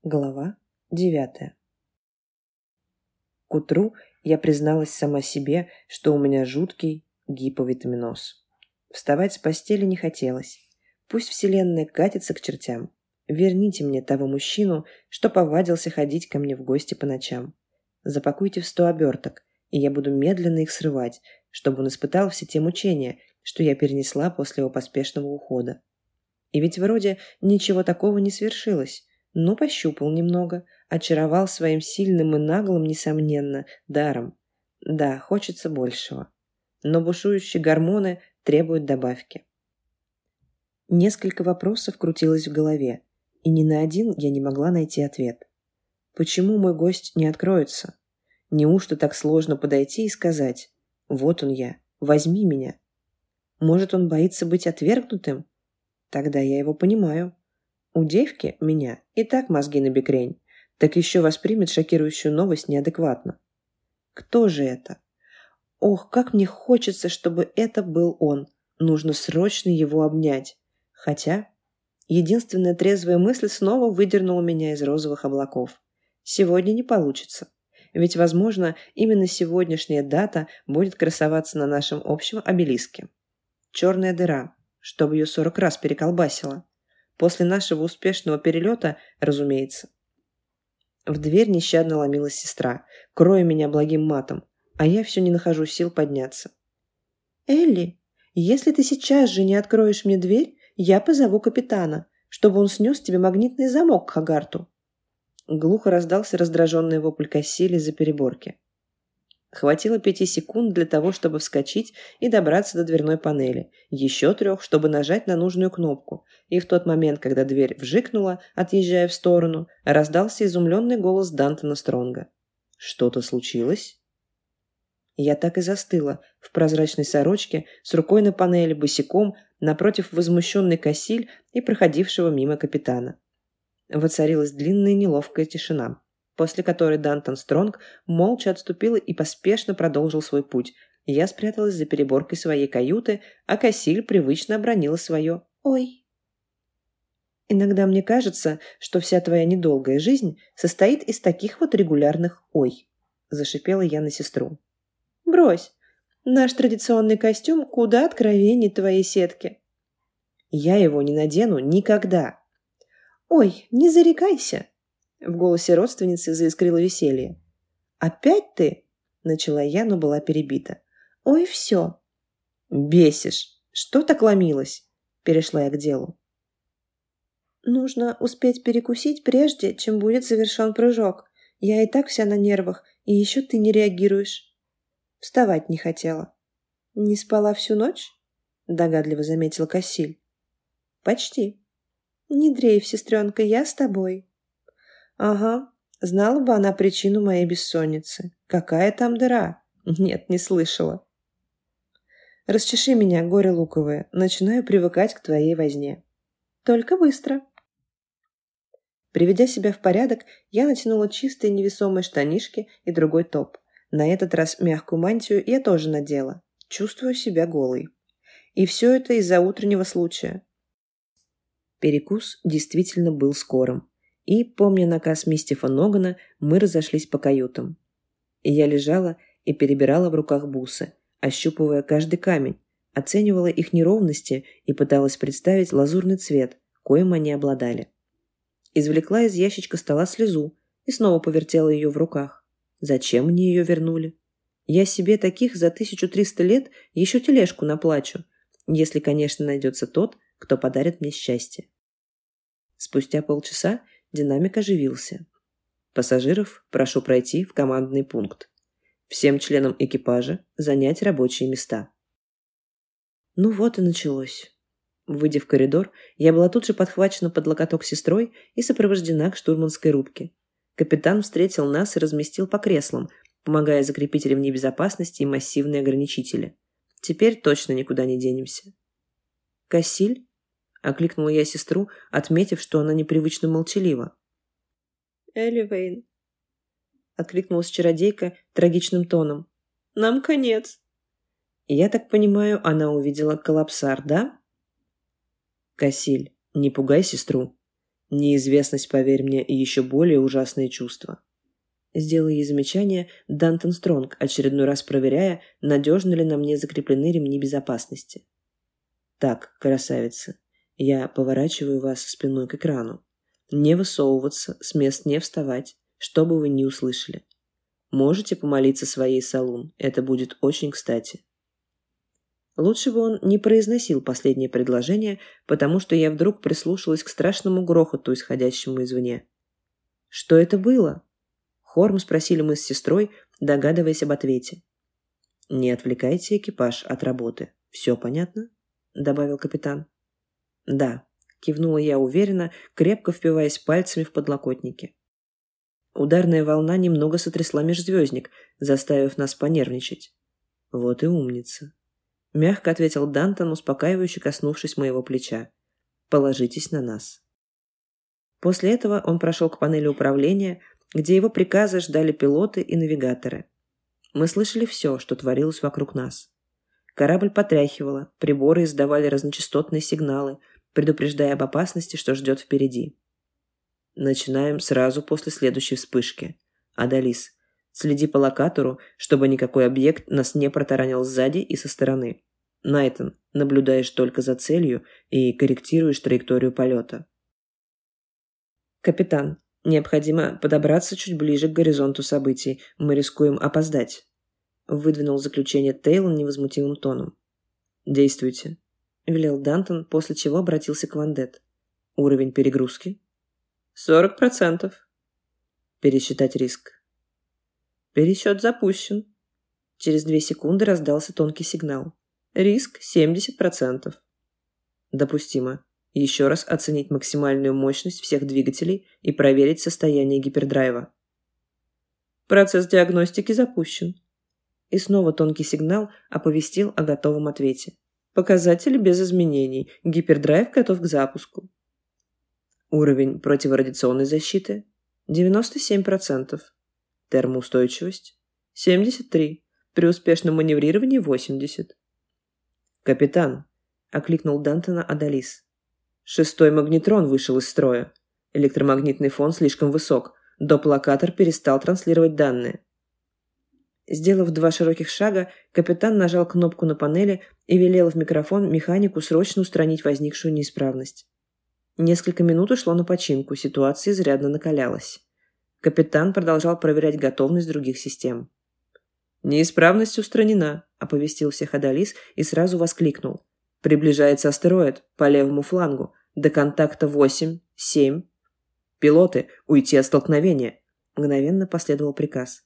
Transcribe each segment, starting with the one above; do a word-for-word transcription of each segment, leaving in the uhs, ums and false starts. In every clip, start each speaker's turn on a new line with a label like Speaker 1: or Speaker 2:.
Speaker 1: Глава девятая. К утру я призналась сама себе, что у меня жуткий гиповитаминоз. Вставать с постели не хотелось. Пусть вселенная катится к чертям. Верните мне того мужчину, что повадился ходить ко мне в гости по ночам. Запакуйте в сто оберток, и я буду медленно их срывать, чтобы он испытал все те мучения, что я перенесла после его поспешного ухода. И ведь вроде ничего такого не свершилось. Ну, пощупал немного, очаровал своим сильным и наглым, несомненно, даром. Да, хочется большего. Но бушующие гормоны требуют добавки. Несколько вопросов крутилось в голове, и ни на один я не могла найти ответ. Почему мой гость не откроется? Неужто так сложно подойти и сказать: «Вот он я, возьми меня»? Может, он боится быть отвергнутым? Тогда я его понимаю. У девки, меня, и так мозги набекрень, так еще воспримет шокирующую новость неадекватно. Кто же это? Ох, как мне хочется, чтобы это был он. Нужно срочно его обнять. Хотя единственная трезвая мысль снова выдернула меня из розовых облаков. Сегодня не получится. Ведь, возможно, именно сегодняшняя дата будет красоваться на нашем общем обелиске. Черная дыра, чтобы ее сорок раз переколбасило. После нашего успешного перелета, разумеется. В дверь нещадно ломилась сестра, кроя меня благим матом, а я все не нахожу сил подняться. «Элли, если ты сейчас же не откроешь мне дверь, я позову капитана, чтобы он снес тебе магнитный замок к Хагарту». Глухо раздался раздраженный вопль Кассили за переборки. Хватило пяти секунд для того, чтобы вскочить и добраться до дверной панели, еще трех, чтобы нажать на нужную кнопку, и в тот момент, когда дверь вжикнула, отъезжая в сторону, раздался изумленный голос Дантона Стронга. «Что-то случилось?» Я так и застыла в прозрачной сорочке, с рукой на панели, босиком, напротив возмущенной Кассиль и проходившего мимо капитана. Воцарилась длинная неловкая тишина, после которой Дантон Стронг молча отступил и поспешно продолжил свой путь. Я спряталась за переборкой своей каюты, а Кассиль привычно обронила свое «Ой». «Иногда мне кажется, что вся твоя недолгая жизнь состоит из таких вот регулярных «ой», – зашипела я на сестру. «Брось, наш традиционный костюм куда откровенней твоей сетки». «Я его не надену никогда». «Ой, не зарекайся!» В голосе родственницы заискрило веселье. «Опять ты?» – начала я, но была перебита. «Ой, все!» «Бесишь! Что так ломилась?» – перешла я к делу. «Нужно успеть перекусить прежде, чем будет завершен прыжок. Я и так вся на нервах, и еще ты не реагируешь». Вставать не хотела. «Не спала всю ночь?» – догадливо заметила Кассиль. «Почти». «Не дрейф, сестренка, я с тобой». «Ага, знала бы она причину моей бессонницы. Какая там дыра?» «Нет, не слышала». «Расчеши меня, горе луковое, начинаю привыкать к твоей возне». «Только быстро». Приведя себя в порядок, я натянула чистые невесомые штанишки и другой топ. На этот раз мягкую мантию я тоже надела. Чувствую себя голой. И все это из-за утреннего случая. Перекус действительно был скорым. И, помня наказ мистифа Ногана, мы разошлись по каютам. И я лежала и перебирала в руках бусы, ощупывая каждый камень, оценивала их неровности и пыталась представить лазурный цвет, коим они обладали. Извлекла из ящичка стола слезу и снова повертела ее в руках. Зачем мне ее вернули? Я себе таких за тысячу триста лет еще тележку наплачу, если, конечно, найдется тот, кто подарит мне счастье. Спустя полчаса динамик оживился. Пассажиров прошу пройти в командный пункт. Всем членам экипажа занять рабочие места. Ну вот и началось. Выйдя в коридор, я была тут же подхвачена под локоток сестрой и сопровождена к штурманской рубке. Капитан встретил нас и разместил по креслам, помогая закрепить ремни безопасности и массивные ограничители. Теперь точно никуда не денемся. «Кассиль?» – окликнула я сестру, отметив, что она непривычно молчалива. «Элливейн», – откликнулась чародейка трагичным тоном. «Нам конец». «Я так понимаю, она увидела коллапсар, да?» «Кассиль, не пугай сестру. Неизвестность, поверь мне, и еще более ужасные чувства. Сделал ей замечание Дантон Стронг, очередной раз проверяя, надежно ли на мне закреплены ремни безопасности. Так, красавица, я поворачиваю вас спиной к экрану. Не высовываться, с мест не вставать, что бы вы ни услышали. Можете помолиться своей Салун, это будет очень кстати. Лучше бы он не произносил последнее предложение, потому что я вдруг прислушалась к страшному грохоту, исходящему извне. «Что это было?» Хором спросили мы с сестрой, догадываясь об ответе. «Не отвлекайте экипаж от работы. Все понятно?» — добавил капитан. «Да», — кивнула я уверенно, крепко впиваясь пальцами в подлокотники. Ударная волна немного сотрясла межзвездник, заставив нас понервничать. «Вот и умница», — мягко ответил Дантон, успокаивающе коснувшись моего плеча. «Положитесь на нас». После этого он прошел к панели управления, где его приказы ждали пилоты и навигаторы. Мы слышали все, что творилось вокруг нас. Корабль потряхивало, приборы издавали разночастотные сигналы, предупреждая об опасности, что ждет впереди. Начинаем сразу после следующей вспышки. Адалис, следи по локатору, чтобы никакой объект нас не протаранил сзади и со стороны. Найтон, наблюдаешь только за целью и корректируешь траекторию полета. Капитан, необходимо подобраться чуть ближе к горизонту событий. Мы рискуем опоздать. Выдвинул заключение Тейлон невозмутимым тоном. Действуйте, велел Дантон, после чего обратился к Вандет. Уровень перегрузки? Сорок процентов. Пересчитать риск. Пересчет запущен. Через две секунды раздался тонкий сигнал. Риск семьдесят процентов. Допустимо. Еще раз оценить максимальную мощность всех двигателей и проверить состояние гипердрайва. Процесс диагностики запущен. И снова тонкий сигнал оповестил о готовом ответе. Показатели без изменений. Гипердрайв готов к запуску. Уровень противорадиационной защиты девяносто семь процентов. Термоустойчивость семьдесят три процента. При успешном маневрировании восемьдесят процентов. «Капитан», — окликнул Дантона Адалис. «Шестой магнетрон вышел из строя. Электромагнитный фон слишком высок. Доплокатор перестал транслировать данные». Сделав два широких шага, капитан нажал кнопку на панели и велел в микрофон механику срочно устранить возникшую неисправность. Несколько минут ушло на починку, ситуация изрядно накалялась. Капитан продолжал проверять готовность других систем. «Неисправность устранена», — оповестил всех Адалис и сразу воскликнул. «Приближается астероид по левому флангу. До контакта восемь, семь. Пилоты, уйти от столкновения!» Мгновенно последовал приказ.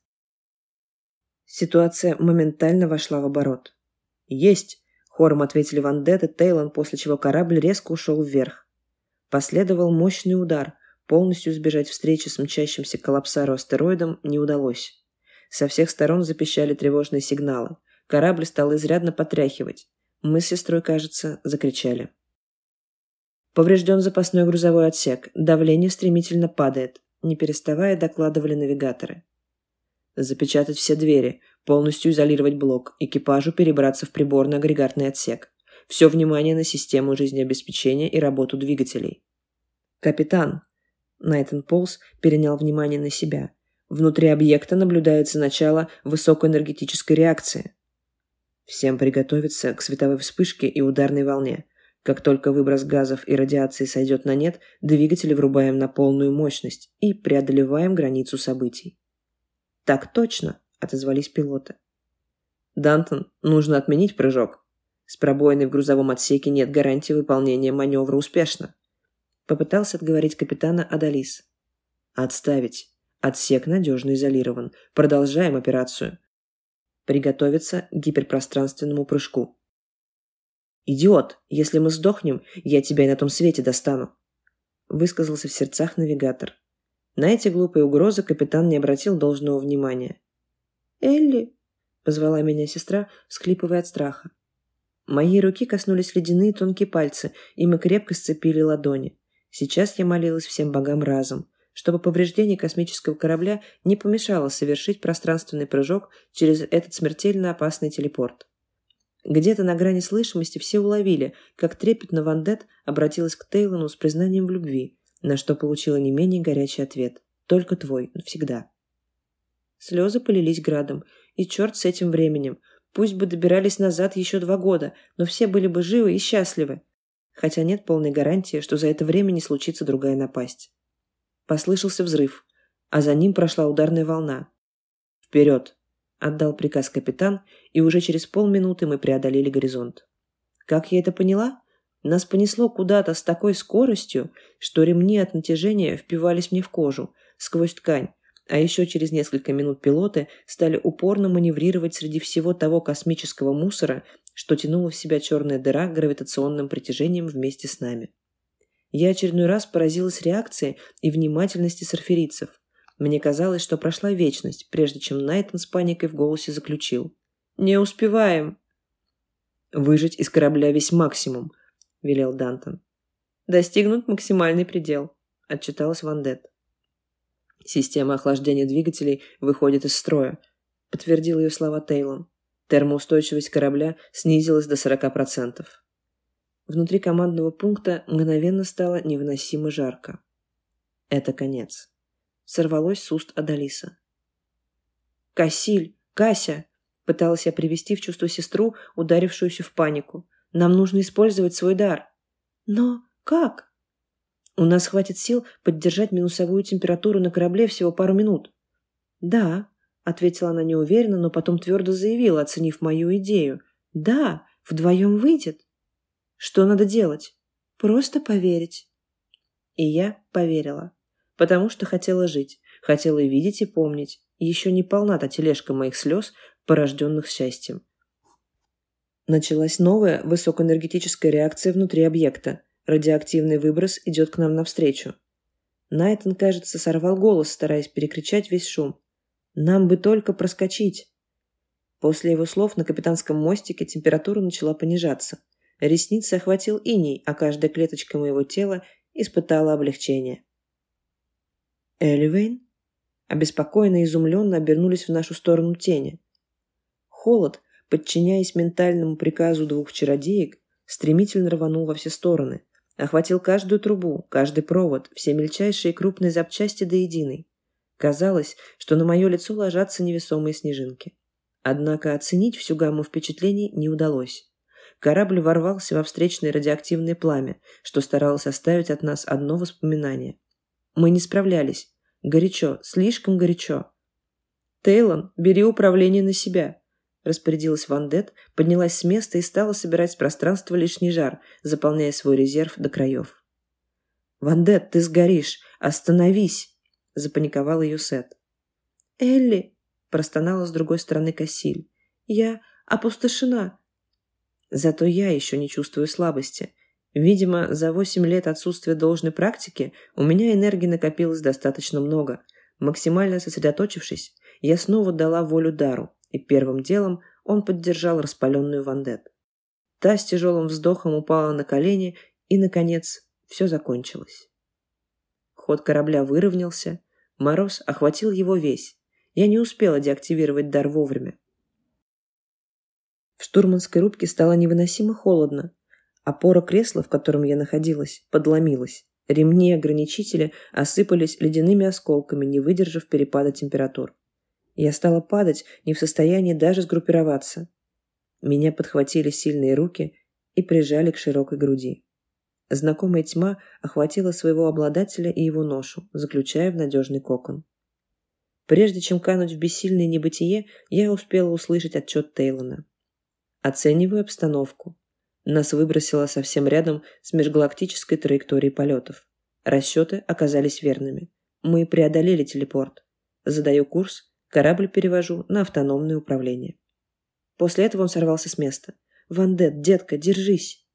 Speaker 1: Ситуация моментально вошла в оборот. «Есть!» — хором ответили Вандет и Тейлон, после чего корабль резко ушел вверх. Последовал мощный удар. Полностью избежать встречи с мчащимся к коллапсару астероидом не удалось. Со всех сторон запищали тревожные сигналы. Корабль стал изрядно потряхивать. Мы с сестрой, кажется, закричали. Поврежден запасной грузовой отсек. Давление стремительно падает. Не переставая, докладывали навигаторы. Запечатать все двери. Полностью изолировать блок. Экипажу перебраться в приборно-агрегатный отсек. Все внимание на систему жизнеобеспечения и работу двигателей. «Капитан!» Найтон Полс перенял внимание на себя. «Внутри объекта наблюдается начало высокоэнергетической реакции. Всем приготовиться к световой вспышке и ударной волне. Как только выброс газов и радиации сойдет на нет, двигатели врубаем на полную мощность и преодолеваем границу событий». «Так точно!» — отозвались пилоты. «Дантон, нужно отменить прыжок. С пробоиной в грузовом отсеке нет гарантии выполнения маневра успешно», — попытался отговорить капитана Адалис. «Отставить. Отсек надежно изолирован. Продолжаем операцию. Приготовиться к гиперпространственному прыжку». «Идиот! Если мы сдохнем, я тебя и на том свете достану», — высказался в сердцах навигатор. На эти глупые угрозы капитан не обратил должного внимания. «Элли!» — позвала меня сестра, всхлипывая от страха. Моей руки коснулись ледяные тонкие пальцы, и мы крепко сцепили ладони. Сейчас я молилась всем богам разом, чтобы повреждение космического корабля не помешало совершить пространственный прыжок через этот смертельно опасный телепорт. Где-то на грани слышимости все уловили, как трепетно Вандет обратилась к Тейлону с признанием в любви, на что получила не менее горячий ответ. Только твой, навсегда. Слезы полились градом, и черт с этим временем. Пусть бы добирались назад еще два года, но все были бы живы и счастливы. Хотя нет полной гарантии, что за это время не случится другая напасть. Послышался взрыв, а за ним прошла ударная волна. «Вперед!» – отдал приказ капитан, и уже через полминуты мы преодолели горизонт. Как я это поняла? Нас понесло куда-то с такой скоростью, что ремни от натяжения впивались мне в кожу, сквозь ткань, а еще через несколько минут пилоты стали упорно маневрировать среди всего того космического мусора, что тянула в себя черная дыра гравитационным притяжением вместе с нами. Я очередной раз поразилась реакции и внимательности сарферийцев. Мне казалось, что прошла вечность, прежде чем Найтон с паникой в голосе заключил: «Не успеваем!» «Выжать из корабля весь максимум», — велел Дантон. «Достигнут максимальный предел», — отчиталась Вандет. «Система охлаждения двигателей выходит из строя», — подтвердил ее слова Тейлон. Термоустойчивость корабля снизилась до сорока процентов. Внутри командного пункта мгновенно стало невыносимо жарко. Это конец. Сорвалось с уст Адалиса. «Кассиль! Кася!» — пыталась я привести в чувство сестру, ударившуюся в панику. «Нам нужно использовать свой дар». «Но как?» «У нас хватит сил поддержать минусовую температуру на корабле всего пару минут». «Да», — ответила она неуверенно, но потом твердо заявила, оценив мою идею. «Да, вдвоем выйдет». «Что надо делать?» «Просто поверить». И я поверила, потому что хотела жить, хотела видеть и помнить. Еще не полна та тележка моих слез, порожденных счастьем. Началась новая высокоэнергетическая реакция внутри объекта. Радиоактивный выброс идет к нам навстречу. Найтон, кажется, сорвал голос, стараясь перекричать весь шум. «Нам бы только проскочить!» После его слов на капитанском мостике температура начала понижаться. Ресницы охватил иней, а каждая клеточка моего тела испытала облегчение. «Эливейн?» Обеспокоенно и изумленно обернулись в нашу сторону тени. Холод, подчиняясь ментальному приказу двух чародеек, стремительно рванул во все стороны. Охватил каждую трубу, каждый провод, все мельчайшие и крупные запчасти до единой. Казалось, что на мое лицо ложатся невесомые снежинки. Однако оценить всю гамму впечатлений не удалось. Корабль ворвался во встречное радиоактивное пламя, что старалось оставить от нас одно воспоминание. Мы не справлялись. Горячо, слишком горячо. «Тейлон, бери управление на себя», — распорядилась Вандет, поднялась с места и стала собирать с пространства лишний жар, заполняя свой резерв до краев. «Вандет, ты сгоришь! Остановись!» — запаниковал ее Сет. «Элли!» — простонала с другой стороны Кассиль. «Я опустошена!» Зато я еще не чувствую слабости. Видимо, за восемь лет отсутствия должной практики у меня энергии накопилось достаточно много. Максимально сосредоточившись, я снова дала волю дару, и первым делом он поддержал распаленную Вандет. Та с тяжелым вздохом упала на колени, и, наконец, все закончилось. Ход корабля выровнялся, мороз охватил его весь. Я не успела деактивировать дар вовремя. В штурманской рубке стало невыносимо холодно. Опора кресла, в котором я находилась, подломилась. Ремни ограничителя осыпались ледяными осколками, не выдержав перепада температур. Я стала падать, не в состоянии даже сгруппироваться. Меня подхватили сильные руки и прижали к широкой груди. Знакомая тьма охватила своего обладателя и его ношу, заключая в надежный кокон. Прежде чем кануть в бессильное небытие, я успела услышать отчет Тейлона. Оцениваю обстановку. Нас выбросило совсем рядом с межгалактической траекторией полетов. Расчеты оказались верными. Мы преодолели телепорт. Задаю курс, корабль перевожу на автономное управление. После этого он сорвался с места. «Вандет, детка, держись!»